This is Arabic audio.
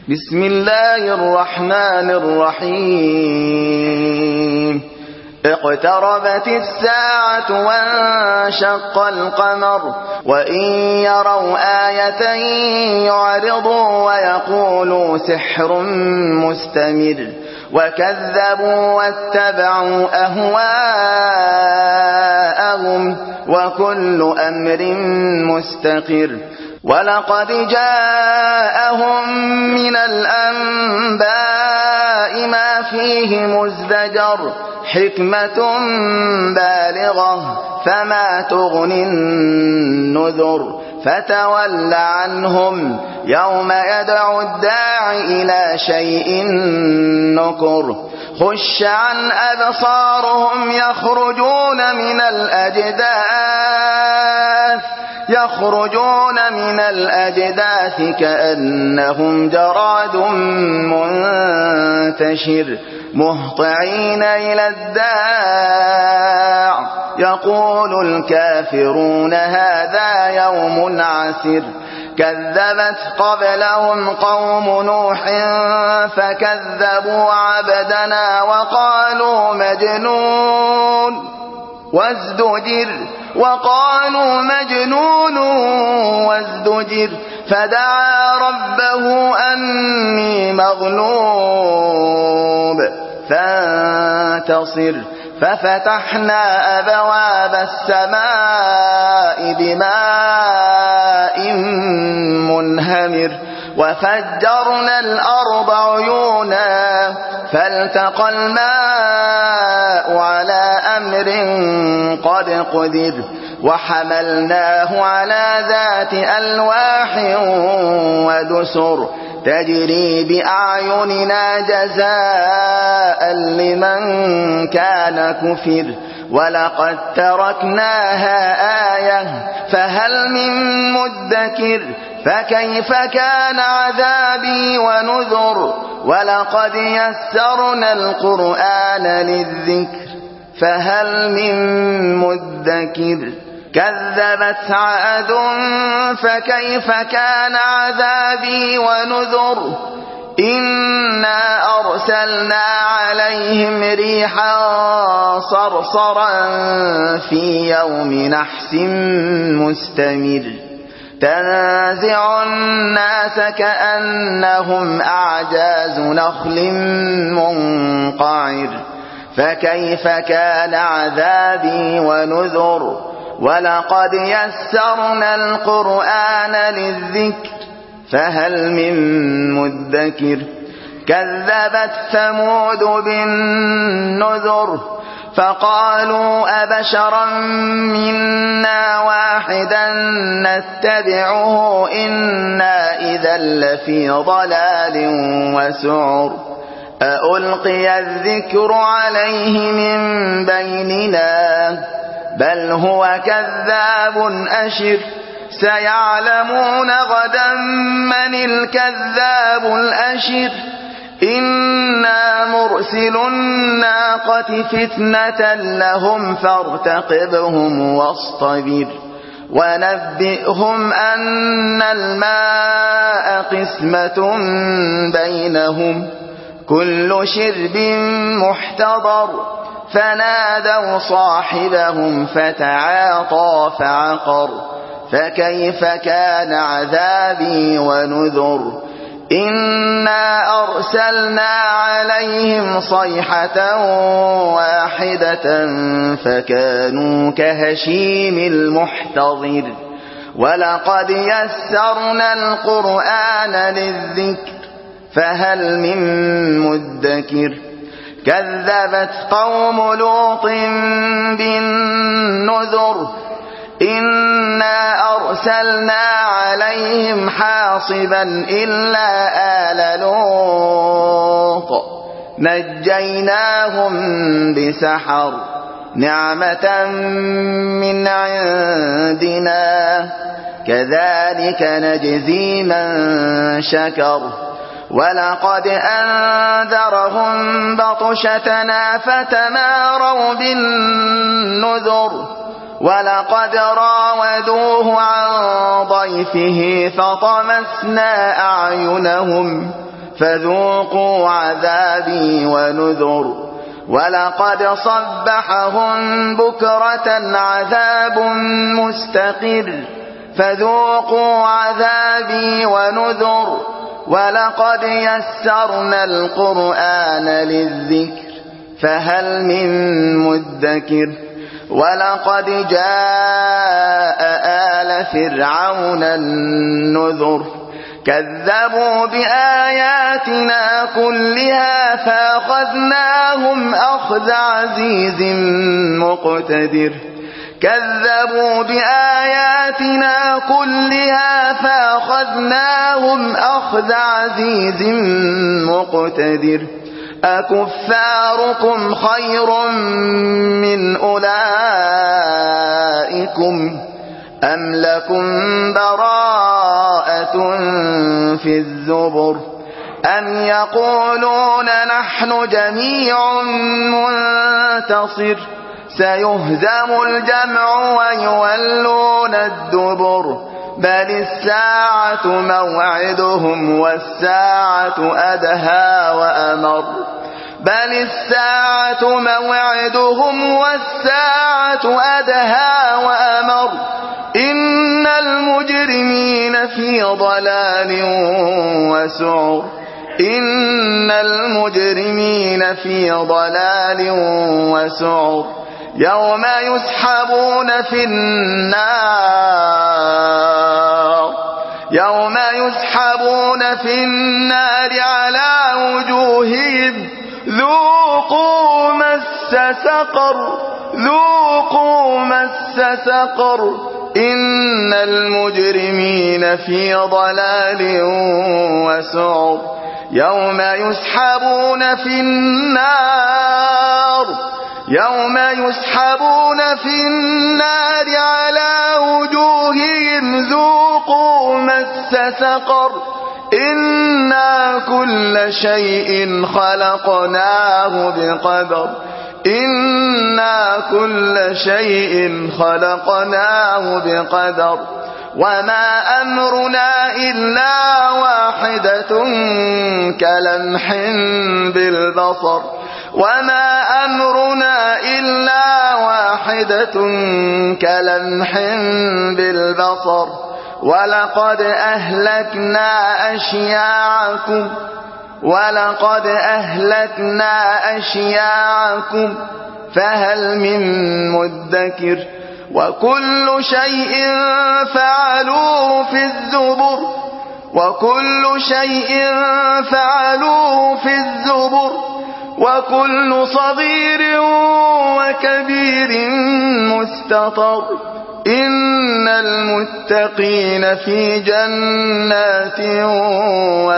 بسم الله الرحمن الرحيم اقتربت الساعة وانشق القمر وإن يروا آية يعرضوا ويقولوا سحر مستمر وكذبوا واتبعوا أهواءهم وكل أمر مستقر ولقد جاءهم من الأنباء ما فيه مزدجر حكمة بالغة فما تغني النذر فتول عنهم يوم يدعو الداع إلى شيء نكر خش عن أبصارهم يخرجون من الأجداث كأنهم جراد منتشر مهطعين إلى الداع يقول الكافرون هذا يوم عسر كذبت قبلهم قوم نوح فكذبوا عبدنا وقالوا مجنون وازدجر فدعا ربه أني مغلوب فانتصر ففتحنا أبواب السماء بماء منهمر وفجرنا الأرض عيونا فالتقى الماء على أمر قد قدر وحملناه على ذات ألواح ودسر تجري بأعيننا جزاء لمن كان كفر ولقد تركناها آية فهل من مدكر فكيف كان عذابي ونذر ولقد يسرنا القرآن للذكر فهل من مدكر كذبت عاد فكيف كان عذابي ونذر إنا أرسلنا عليهم ريحا صرصرا في يوم نحس مستمر تنزع الناس كأنهم أعجاز نخل منقعر فكيف كان عذابي ونذر ولقد يسرنا القرآن للذكر فهل من مدكر كذبت ثمود بالنذر فقالوا أبشرا منا واحدا نتبعه إنا إذا لفي ضلال وسعر أألقي الذكر عليه من بيننا بل هو كذاب أشر سيعلمون غدا من الكذاب الأشر إنا مرسل الناقة فتنة لهم فارتقبهم واصطبر ونبئهم أن الماء قسمة بينهم كل شرب محتضر فنادوا صاحبهم فتعاطى فعقر فكيف كان عذابي ونذر إنا أرسلنا عليهم صيحة واحدة فكانوا كهشيم المحتضر ولقد يسرنا القرآن للذكر فهل من مدكر كذبت قوم لوط بالنذر إنا أرسلنا عليهم حاصبا إلا آل لوط نجيناهم بسحر نعمة من عندنا كذلك نجزي من شكر ولقد أنذرهم بطشتنا فتماروا بالنذر ولقد راودوه عن ضيفه فطمسنا أعينهم فذوقوا عذابي ونذر ولقد صبحهم بكرة عذاب مستقر فذوقوا عذابي ونذر ولقد يسرنا القرآن للذكر فهل من مدكر ولقد جاء آل فرعون النذر كذبوا بآياتنا كلها فأخذناهم أخذ عزيز مقتدر كذبوا بآياتنا كلها فأخذناهم أخذ عزيز مقتدر أكفاركم خير من أولئكم أم لكم براءة في الزبر أم يقولون نحن جميع منتصر سيهزم الجمع ويولون الدبر بل الساعة موعدهم والساعة أدهى وأمر بل الساعة موعدهم والساعة أدهى وأمر إن المجرمين في ضلال وسعر إن المجرمين في ضلال وسعر يوم يسحبون في النار على وجوههم ذوقوا مس سقر إن المجرمين في ضلال وسعر يوم يسحبون في النار على وجوههم ذوقوا مس سقر إنا كل شيء خلقناه بقدر وما أمرنا إلا واحدة كلمح بالبصر ولقد أهلكنا أشياعكم فهل من مدكر وكل شيء فعلوه في الزبر وكل صغير وكبير مستطر إن المتقين في جنات